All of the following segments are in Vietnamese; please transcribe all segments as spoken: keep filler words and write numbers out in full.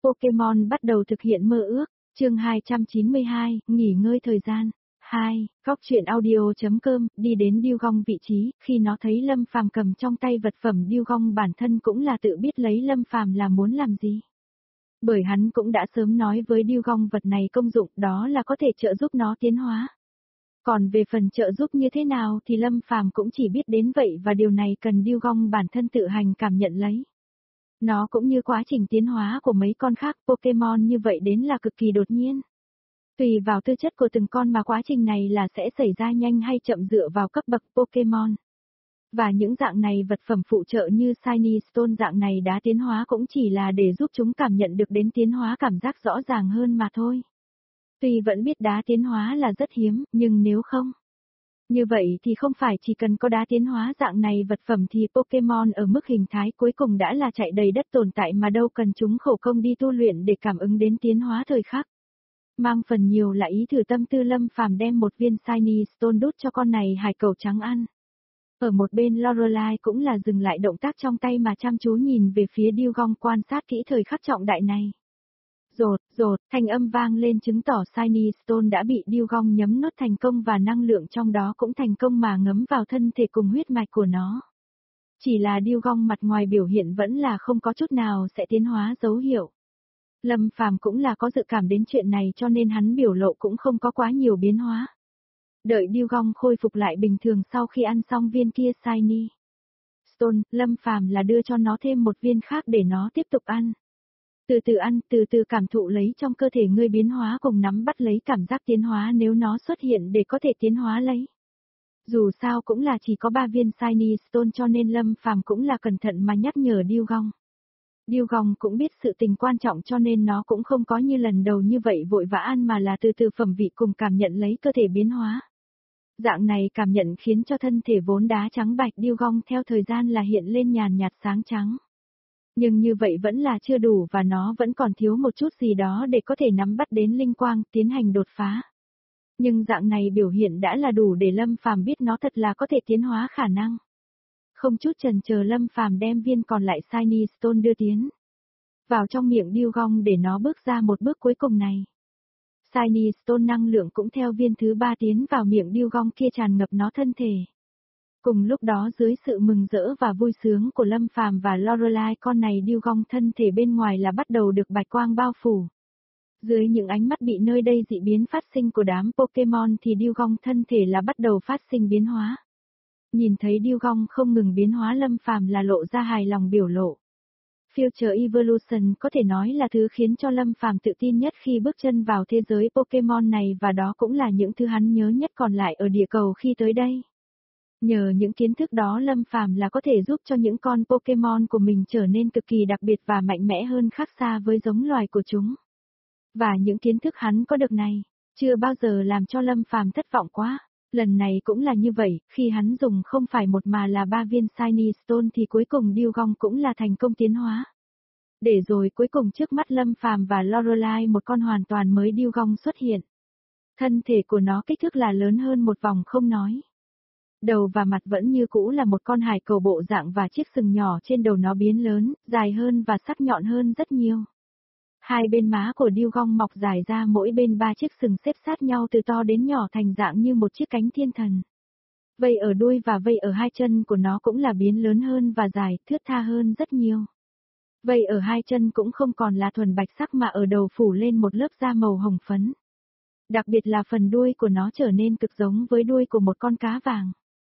Pokemon bắt đầu thực hiện mơ ước, chương hai trăm chín mươi hai, nghỉ ngơi thời gian. hai, Góc truyện audio.com, đi đến Dugong vị trí, khi nó thấy Lâm Phàm cầm trong tay vật phẩm Dugong bản thân cũng là tự biết lấy Lâm Phàm là muốn làm gì. Bởi hắn cũng đã sớm nói với Dugong vật này công dụng đó là có thể trợ giúp nó tiến hóa. Còn về phần trợ giúp như thế nào thì Lâm Phàm cũng chỉ biết đến vậy và điều này cần Dugong bản thân tự hành cảm nhận lấy. Nó cũng như quá trình tiến hóa của mấy con khác Pokemon như vậy đến là cực kỳ đột nhiên. Tùy vào tư chất của từng con mà quá trình này là sẽ xảy ra nhanh hay chậm dựa vào cấp bậc Pokemon. Và những dạng này vật phẩm phụ trợ như Shiny Stone dạng này đá tiến hóa cũng chỉ là để giúp chúng cảm nhận được đến tiến hóa cảm giác rõ ràng hơn mà thôi. Tuy vẫn biết đá tiến hóa là rất hiếm, nhưng nếu không. Như vậy thì không phải chỉ cần có đá tiến hóa dạng này vật phẩm thì Pokemon ở mức hình thái cuối cùng đã là chạy đầy đất tồn tại mà đâu cần chúng khổ công đi tu luyện để cảm ứng đến tiến hóa thời khắc. Mang phần nhiều là ý thử tâm tư Lâm Phàm đem một viên Shiny Stone đút cho con này hải cẩu trắng ăn. Ở một bên Lorelai cũng là dừng lại động tác trong tay mà chăm chú nhìn về phía Dugong quan sát kỹ thời khắc trọng đại này. Rột, rột, thanh âm vang lên chứng tỏ Shiny Stone đã bị Dugong nhấm nuốt thành công và năng lượng trong đó cũng thành công mà ngấm vào thân thể cùng huyết mạch của nó. Chỉ là Dugong mặt ngoài biểu hiện vẫn là không có chút nào sẽ tiến hóa dấu hiệu. Lâm Phàm cũng là có dự cảm đến chuyện này cho nên hắn biểu lộ cũng không có quá nhiều biến hóa. Đợi Dugong khôi phục lại bình thường sau khi ăn xong viên kia Shiny Stone, Lâm Phàm là đưa cho nó thêm một viên khác để nó tiếp tục ăn. Từ từ ăn, từ từ cảm thụ lấy trong cơ thể ngươi biến hóa cùng nắm bắt lấy cảm giác tiến hóa nếu nó xuất hiện để có thể tiến hóa lấy. Dù sao cũng là chỉ có ba viên Shiny Stone cho nên Lâm Phàm cũng là cẩn thận mà nhắc nhở Dugong. Dugong cũng biết sự tình quan trọng cho nên nó cũng không có như lần đầu như vậy vội vã ăn mà là từ từ phẩm vị cùng cảm nhận lấy cơ thể biến hóa. Dạng này cảm nhận khiến cho thân thể vốn đá trắng bạch Dugong theo thời gian là hiện lên nhàn nhạt sáng trắng. Nhưng như vậy vẫn là chưa đủ và nó vẫn còn thiếu một chút gì đó để có thể nắm bắt đến linh quang, tiến hành đột phá. Nhưng dạng này biểu hiện đã là đủ để Lâm Phàm biết nó thật là có thể tiến hóa khả năng. Không chút chần chờ Lâm Phàm đem viên còn lại Shiny Stone đưa tiến vào trong miệng Dugong để nó bước ra một bước cuối cùng này. Shiny Stone năng lượng cũng theo viên thứ ba tiến vào miệng Dugong kia tràn ngập nó thân thể. Cùng lúc đó dưới sự mừng rỡ và vui sướng của Lâm Phàm và Lorelai con này Dugong thân thể bên ngoài là bắt đầu được bạch quang bao phủ. Dưới những ánh mắt bị nơi đây dị biến phát sinh của đám Pokemon thì Dugong thân thể là bắt đầu phát sinh biến hóa. Nhìn thấy Dugong không ngừng biến hóa Lâm Phàm là lộ ra hài lòng biểu lộ. Future Evolution có thể nói là thứ khiến cho Lâm Phàm tự tin nhất khi bước chân vào thế giới Pokemon này và đó cũng là những thứ hắn nhớ nhất còn lại ở địa cầu khi tới đây. Nhờ những kiến thức đó Lâm Phàm là có thể giúp cho những con Pokemon của mình trở nên cực kỳ đặc biệt và mạnh mẽ hơn khác xa với giống loài của chúng. Và những kiến thức hắn có được này, chưa bao giờ làm cho Lâm Phàm thất vọng quá. Lần này cũng là như vậy, khi hắn dùng không phải một mà là ba viên Shiny Stone thì cuối cùng Dugong cũng là thành công tiến hóa. Để rồi cuối cùng trước mắt Lâm Phàm và Lorelai một con hoàn toàn mới Dugong xuất hiện. Thân thể của nó kích thước là lớn hơn một vòng không nói. Đầu và mặt vẫn như cũ là một con hải cẩu bộ dạng và chiếc sừng nhỏ trên đầu nó biến lớn, dài hơn và sắc nhọn hơn rất nhiều. Hai bên má của Dugong mọc dài ra mỗi bên ba chiếc sừng xếp sát nhau từ to đến nhỏ thành dạng như một chiếc cánh thiên thần. Vây ở đuôi và vây ở hai chân của nó cũng là biến lớn hơn và dài, thướt tha hơn rất nhiều. Vây ở hai chân cũng không còn là thuần bạch sắc mà ở đầu phủ lên một lớp da màu hồng phấn. Đặc biệt là phần đuôi của nó trở nên cực giống với đuôi của một con cá vàng.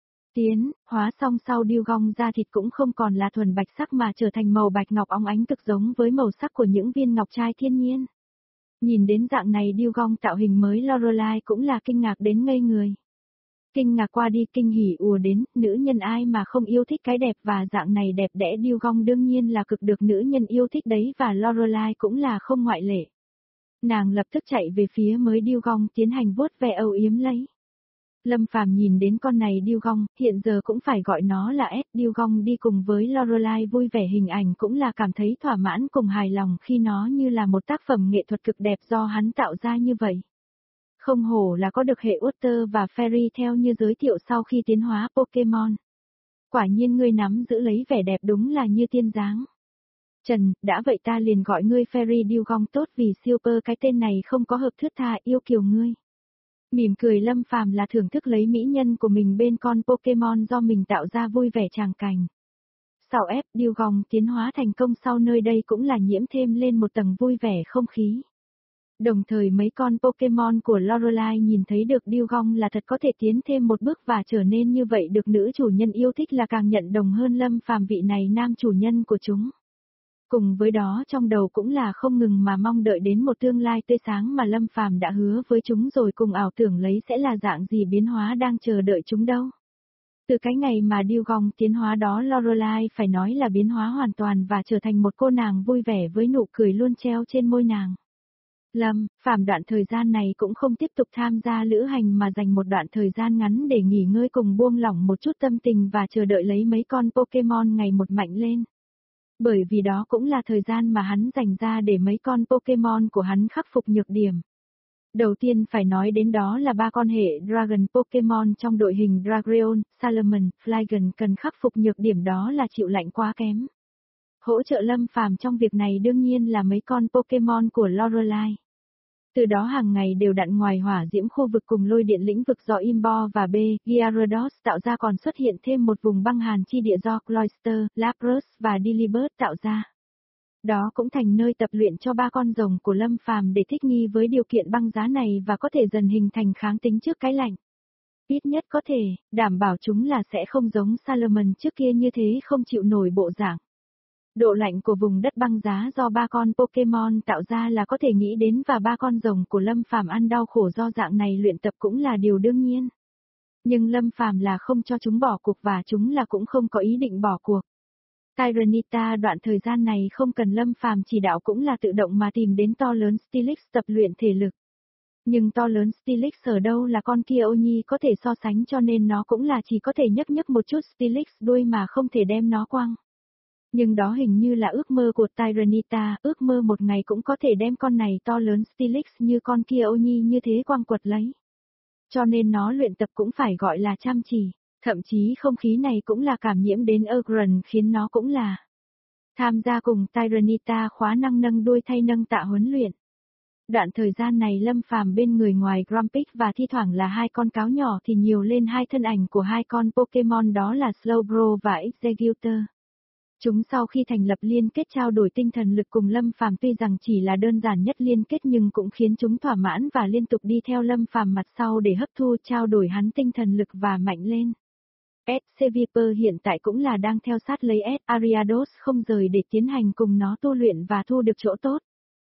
Tiến, hóa xong sau Dugong da thịt cũng không còn là thuần bạch sắc mà trở thành màu bạch ngọc óng ánh cực giống với màu sắc của những viên ngọc trai thiên nhiên. Nhìn đến dạng này Dugong tạo hình mới Lorelai cũng là kinh ngạc đến ngây người. Kinh ngạc qua đi kinh hỉ ùa đến, nữ nhân ai mà không yêu thích cái đẹp và dạng này đẹp đẽ Dugong đương nhiên là cực được nữ nhân yêu thích đấy và Lorelai cũng là không ngoại lệ. Nàng lập tức chạy về phía mới Dugong tiến hành vuốt ve âu yếm lấy. Lâm Phàm nhìn đến con này Dugong, hiện giờ cũng phải gọi nó là S. Dugong đi cùng với Lorelai vui vẻ hình ảnh cũng là cảm thấy thỏa mãn cùng hài lòng khi nó như là một tác phẩm nghệ thuật cực đẹp do hắn tạo ra như vậy. Không hổ là có được hệ Water và Fairy theo như giới thiệu sau khi tiến hóa Pokemon. Quả nhiên ngươi nắm giữ lấy vẻ đẹp đúng là như tiên dáng. Trần, đã vậy ta liền gọi ngươi Fairy Dugong tốt vì Super cái tên này không có hợp thướt tha yêu kiều ngươi. Mỉm cười Lâm Phàm là thưởng thức lấy mỹ nhân của mình bên con Pokemon do mình tạo ra vui vẻ tràng cảnh. Sau ép Dugong tiến hóa thành công sau nơi đây cũng là nhiễm thêm lên một tầng vui vẻ không khí. Đồng thời mấy con Pokemon của Lorelai nhìn thấy được Dugong là thật có thể tiến thêm một bước và trở nên như vậy được nữ chủ nhân yêu thích là càng nhận đồng hơn Lâm Phàm vị này nam chủ nhân của chúng. Cùng với đó trong đầu cũng là không ngừng mà mong đợi đến một tương lai tươi sáng mà Lâm Phàm đã hứa với chúng rồi cùng ảo tưởng lấy sẽ là dạng gì biến hóa đang chờ đợi chúng đâu. Từ cái ngày mà Dugong tiến hóa đó Lorelai phải nói là biến hóa hoàn toàn và trở thành một cô nàng vui vẻ với nụ cười luôn treo trên môi nàng. Lâm Phàm đoạn thời gian này cũng không tiếp tục tham gia lữ hành mà dành một đoạn thời gian ngắn để nghỉ ngơi cùng buông lỏng một chút tâm tình và chờ đợi lấy mấy con Pokemon ngày một mạnh lên. Bởi vì đó cũng là thời gian mà hắn dành ra để mấy con Pokemon của hắn khắc phục nhược điểm. Đầu tiên phải nói đến đó là ba con hệ Dragon Pokemon trong đội hình Dragreon, Salomon, Flygon cần khắc phục nhược điểm đó là chịu lạnh quá kém. Hỗ trợ Lâm Phàm trong việc này đương nhiên là mấy con Pokemon của Lorelai. Từ đó hàng ngày đều đặn ngoài hỏa diễm khu vực cùng lôi điện lĩnh vực do Imbo và B. Gyarados tạo ra còn xuất hiện thêm một vùng băng hàn chi địa do Cloyster, Lapras và Delibird tạo ra. Đó cũng thành nơi tập luyện cho ba con rồng của Lâm Phàm để thích nghi với điều kiện băng giá này và có thể dần hình thành kháng tính trước cái lạnh. Ít nhất có thể, đảm bảo chúng là sẽ không giống Salomon trước kia như thế không chịu nổi bộ dạng. Độ lạnh của vùng đất băng giá do ba con Pokemon tạo ra là có thể nghĩ đến và ba con rồng của Lâm Phàm ăn đau khổ do dạng này luyện tập cũng là điều đương nhiên. Nhưng Lâm Phàm là không cho chúng bỏ cuộc và chúng là cũng không có ý định bỏ cuộc. Tyranitar đoạn thời gian này không cần Lâm Phàm chỉ đạo cũng là tự động mà tìm đến to lớn Steelix tập luyện thể lực. Nhưng to lớn Steelix ở đâu là con kia ô nhi có thể so sánh cho nên nó cũng là chỉ có thể nhấc nhấc một chút Steelix đuôi mà không thể đem nó quăng. Nhưng đó hình như là ước mơ của Tyranitar, ước mơ một ngày cũng có thể đem con này to lớn Steelix như con kia ô nhi như thế quăng quật lấy. Cho nên nó luyện tập cũng phải gọi là chăm chỉ, thậm chí không khí này cũng là cảm nhiễm đến Urgron khiến nó cũng là tham gia cùng Tyranitar khóa năng nâng đuôi thay nâng tạ huấn luyện. Đoạn thời gian này Lâm Phàm bên người ngoài Grumpig và thi thoảng là hai con cáo nhỏ thì nhiều lên hai thân ảnh của hai con Pokemon đó là Slowbro và Executor. Chúng sau khi thành lập liên kết trao đổi tinh thần lực cùng Lâm Phàm tuy rằng chỉ là đơn giản nhất liên kết nhưng cũng khiến chúng thỏa mãn và liên tục đi theo Lâm Phàm mặt sau để hấp thu trao đổi hắn tinh thần lực và mạnh lên. S. Viper hiện tại cũng là đang theo sát lấy S. Ariados không rời để tiến hành cùng nó tu luyện và thu được chỗ tốt.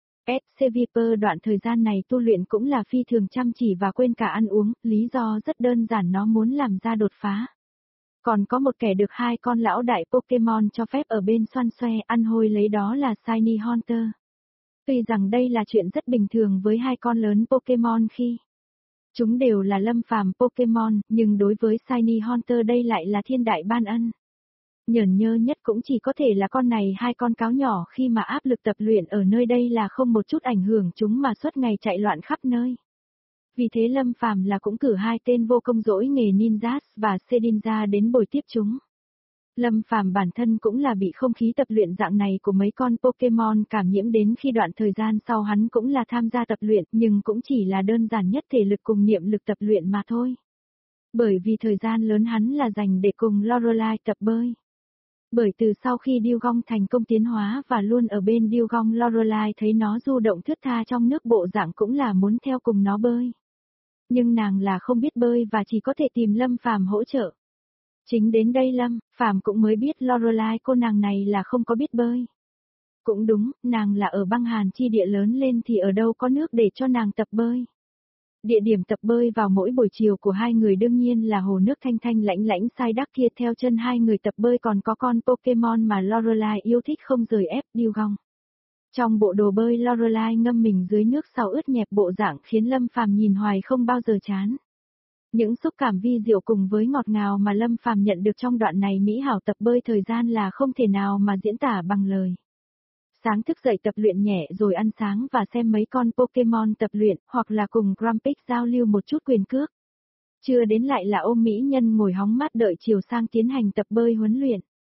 S. Viper đoạn thời gian này tu luyện cũng là phi thường chăm chỉ và quên cả ăn uống, lý do rất đơn giản nó muốn làm ra đột phá. Còn có một kẻ được hai con lão đại Pokemon cho phép ở bên xoăn xoe ăn hôi lấy đó là Shiny Haunter. Tuy rằng đây là chuyện rất bình thường với hai con lớn Pokemon khi chúng đều là Lâm Phàm Pokemon, nhưng đối với Shiny Haunter đây lại là thiên đại ban ân. Nhởn nhơ nhất cũng chỉ có thể là con này hai con cáo nhỏ khi mà áp lực tập luyện ở nơi đây là không một chút ảnh hưởng chúng mà suốt ngày chạy loạn khắp nơi. Vì thế Lâm Phàm là cũng cử hai tên vô công dỗi nghề Ninjas và Sedinja đến bồi tiếp chúng. Lâm Phàm bản thân cũng là bị không khí tập luyện dạng này của mấy con Pokemon cảm nhiễm đến khi đoạn thời gian sau hắn cũng là tham gia tập luyện nhưng cũng chỉ là đơn giản nhất thể lực cùng niệm lực tập luyện mà thôi. Bởi vì thời gian lớn hắn là dành để cùng Lorelai tập bơi. Bởi từ sau khi Dugong thành công tiến hóa và luôn ở bên Dugong Lorelai thấy nó du động thướt tha trong nước bộ dạng cũng là muốn theo cùng nó bơi. Nhưng nàng là không biết bơi và chỉ có thể tìm Lâm Phàm hỗ trợ. Chính đến đây Lâm Phàm cũng mới biết Lorelai cô nàng này là không có biết bơi. Cũng đúng, nàng là ở băng hàn chi địa lớn lên thì ở đâu có nước để cho nàng tập bơi. Địa điểm tập bơi vào mỗi buổi chiều của hai người đương nhiên là hồ nước thanh thanh lãnh lãnh sai đắc kia theo chân hai người tập bơi còn có con Pokemon mà Lorelai yêu thích không rời ép Dugong. Trong bộ đồ bơi Lorelai ngâm mình dưới nước sau ướt nhẹp bộ dạng khiến Lâm Phàm nhìn hoài không bao giờ chán. Những xúc cảm vi diệu cùng với ngọt ngào mà Lâm Phàm nhận được trong đoạn này mỹ hảo tập bơi thời gian là không thể nào mà diễn tả bằng lời. Sáng thức dậy tập luyện nhẹ rồi ăn sáng và xem mấy con Pokemon tập luyện hoặc là cùng Grumpig giao lưu một chút quyền cước. Chưa đến lại là ôm mỹ nhân ngồi hóng mát đợi chiều sang tiến hành tập bơi huấn luyện.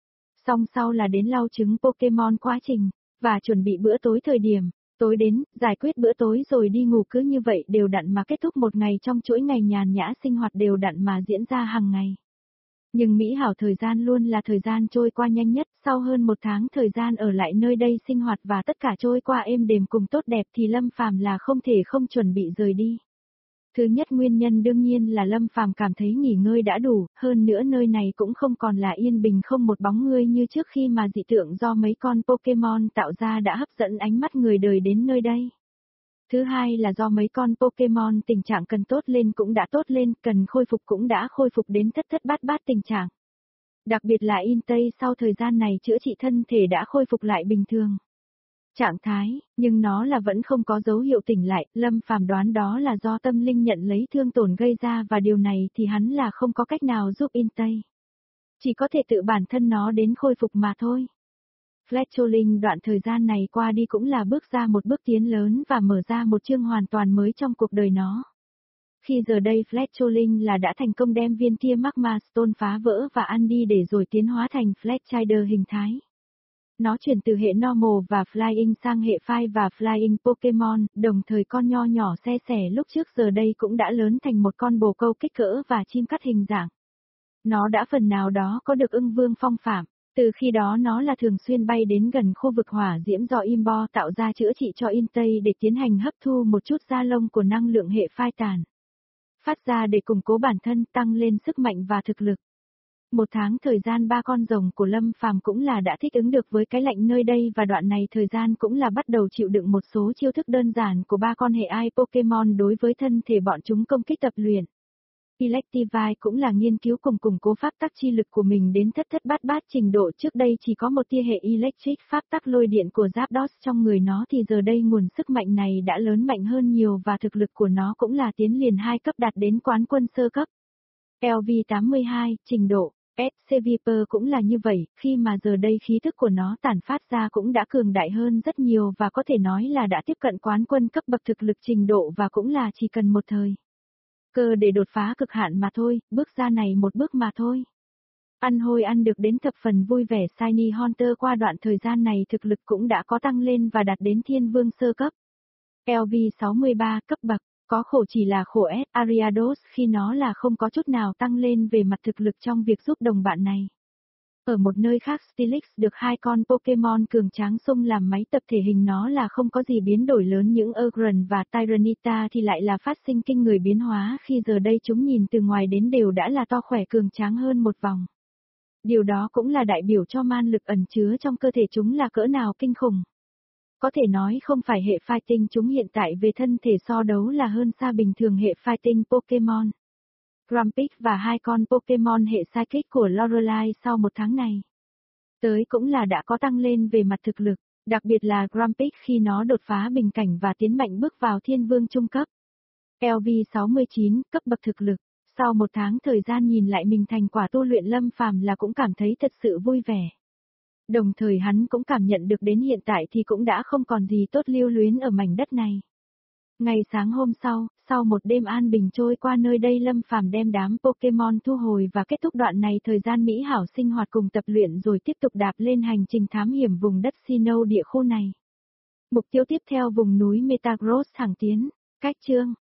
Xong sau là đến lau trứng Pokemon quá trình, và chuẩn bị bữa tối thời điểm, tối đến, giải quyết bữa tối rồi đi ngủ cứ như vậy đều đặn mà kết thúc một ngày trong chuỗi ngày nhàn nhã sinh hoạt đều đặn mà diễn ra hàng ngày. Nhưng mỹ hảo thời gian luôn là thời gian trôi qua nhanh nhất, sau hơn một tháng thời gian ở lại nơi đây sinh hoạt và tất cả trôi qua êm đềm cùng tốt đẹp thì Lâm Phàm là không thể không chuẩn bị rời đi. Thứ nhất nguyên nhân đương nhiên là Lâm Phàm cảm thấy nghỉ ngơi đã đủ, hơn nữa nơi này cũng không còn là yên bình không một bóng người như trước khi mà dị tượng do mấy con Pokemon tạo ra đã hấp dẫn ánh mắt người đời đến nơi đây. Thứ hai là do mấy con Pokemon tình trạng cần tốt lên cũng đã tốt lên, cần khôi phục cũng đã khôi phục đến thất thất bát bát tình trạng. Đặc biệt là Intei sau thời gian này chữa trị thân thể đã khôi phục lại bình thường trạng thái, nhưng nó là vẫn không có dấu hiệu tỉnh lại, Lâm Phàm đoán đó là do tâm linh nhận lấy thương tổn gây ra và điều này thì hắn là không có cách nào giúp Intei. Chỉ có thể tự bản thân nó đến khôi phục mà thôi. Fletcholing đoạn thời gian này qua đi cũng là bước ra một bước tiến lớn và mở ra một chương hoàn toàn mới trong cuộc đời nó. Khi giờ đây Fletcholing là đã thành công đem viên kia Magma Stone phá vỡ và ăn đi để rồi tiến hóa thành Fletchinder hình thái. Nó chuyển từ hệ Normal và Flying sang hệ Fire và Flying Pokemon, đồng thời con nho nhỏ xe sẻ lúc trước giờ đây cũng đã lớn thành một con bồ câu kích cỡ và chim cắt hình dạng. Nó đã phần nào đó có được ưng vương phong phạm, từ khi đó nó là thường xuyên bay đến gần khu vực hỏa diễm do Imbo tạo ra chữa trị cho Intei để tiến hành hấp thu một chút da lông của năng lượng hệ phai tàn. Phát ra để củng cố bản thân tăng lên sức mạnh và thực lực. Một tháng thời gian ba con rồng của Lâm Phàm cũng là đã thích ứng được với cái lạnh nơi đây và đoạn này thời gian cũng là bắt đầu chịu đựng một số chiêu thức đơn giản của ba con hệ ai Pokemon đối với thân thể bọn chúng công kích tập luyện. Electivire cũng là nghiên cứu cùng củng cố pháp tắc chi lực của mình đến thất thất bát bát trình độ trước đây chỉ có một tia hệ electric pháp tắc lôi điện của Zapdos trong người nó thì giờ đây nguồn sức mạnh này đã lớn mạnh hơn nhiều và thực lực của nó cũng là tiến liền hai cấp đạt đến quán quân sơ cấp. L V tám mươi hai, trình độ. ét xê Viper cũng là như vậy, khi mà giờ đây khí thức của nó tản phát ra cũng đã cường đại hơn rất nhiều và có thể nói là đã tiếp cận quán quân cấp bậc thực lực trình độ và cũng là chỉ cần một thời cơ để đột phá cực hạn mà thôi, bước ra này một bước mà thôi. Ăn hôi ăn được đến thập phần vui vẻ Shiny Hunter qua đoạn thời gian này thực lực cũng đã có tăng lên và đạt đến thiên vương sơ cấp. L V sáu mươi ba cấp bậc. Có khổ chỉ là khổ S Ariados khi nó là không có chút nào tăng lên về mặt thực lực trong việc giúp đồng bạn này. Ở một nơi khác Steelix được hai con Pokemon cường tráng xung làm máy tập thể hình nó là không có gì biến đổi lớn những Urgron và Tyranitar thì lại là phát sinh kinh người biến hóa khi giờ đây chúng nhìn từ ngoài đến đều đã là to khỏe cường tráng hơn một vòng. Điều đó cũng là đại biểu cho man lực ẩn chứa trong cơ thể chúng là cỡ nào kinh khủng. Có thể nói không phải hệ fighting chúng hiện tại về thân thể so đấu là hơn xa bình thường hệ fighting Pokemon. Grumpig và hai con Pokemon hệ Psychic của Lorelei sau một tháng này. Tới cũng là đã có tăng lên về mặt thực lực, đặc biệt là Grumpig khi nó đột phá bình cảnh và tiến mạnh bước vào thiên vương trung cấp. L V sáu mươi chín, cấp bậc thực lực, sau một tháng thời gian nhìn lại mình thành quả tu luyện Lâm Phàm là cũng cảm thấy thật sự vui vẻ. Đồng thời hắn cũng cảm nhận được đến hiện tại thì cũng đã không còn gì tốt lưu luyến ở mảnh đất này. Ngày sáng hôm sau, sau một đêm an bình trôi qua nơi đây Lâm Phàm đem đám Pokemon thu hồi và kết thúc đoạn này thời gian mỹ hảo sinh hoạt cùng tập luyện rồi tiếp tục đạp lên hành trình thám hiểm vùng đất Sinnoh địa khu này. Mục tiêu tiếp theo vùng núi Metagross thẳng tiến, cách chương.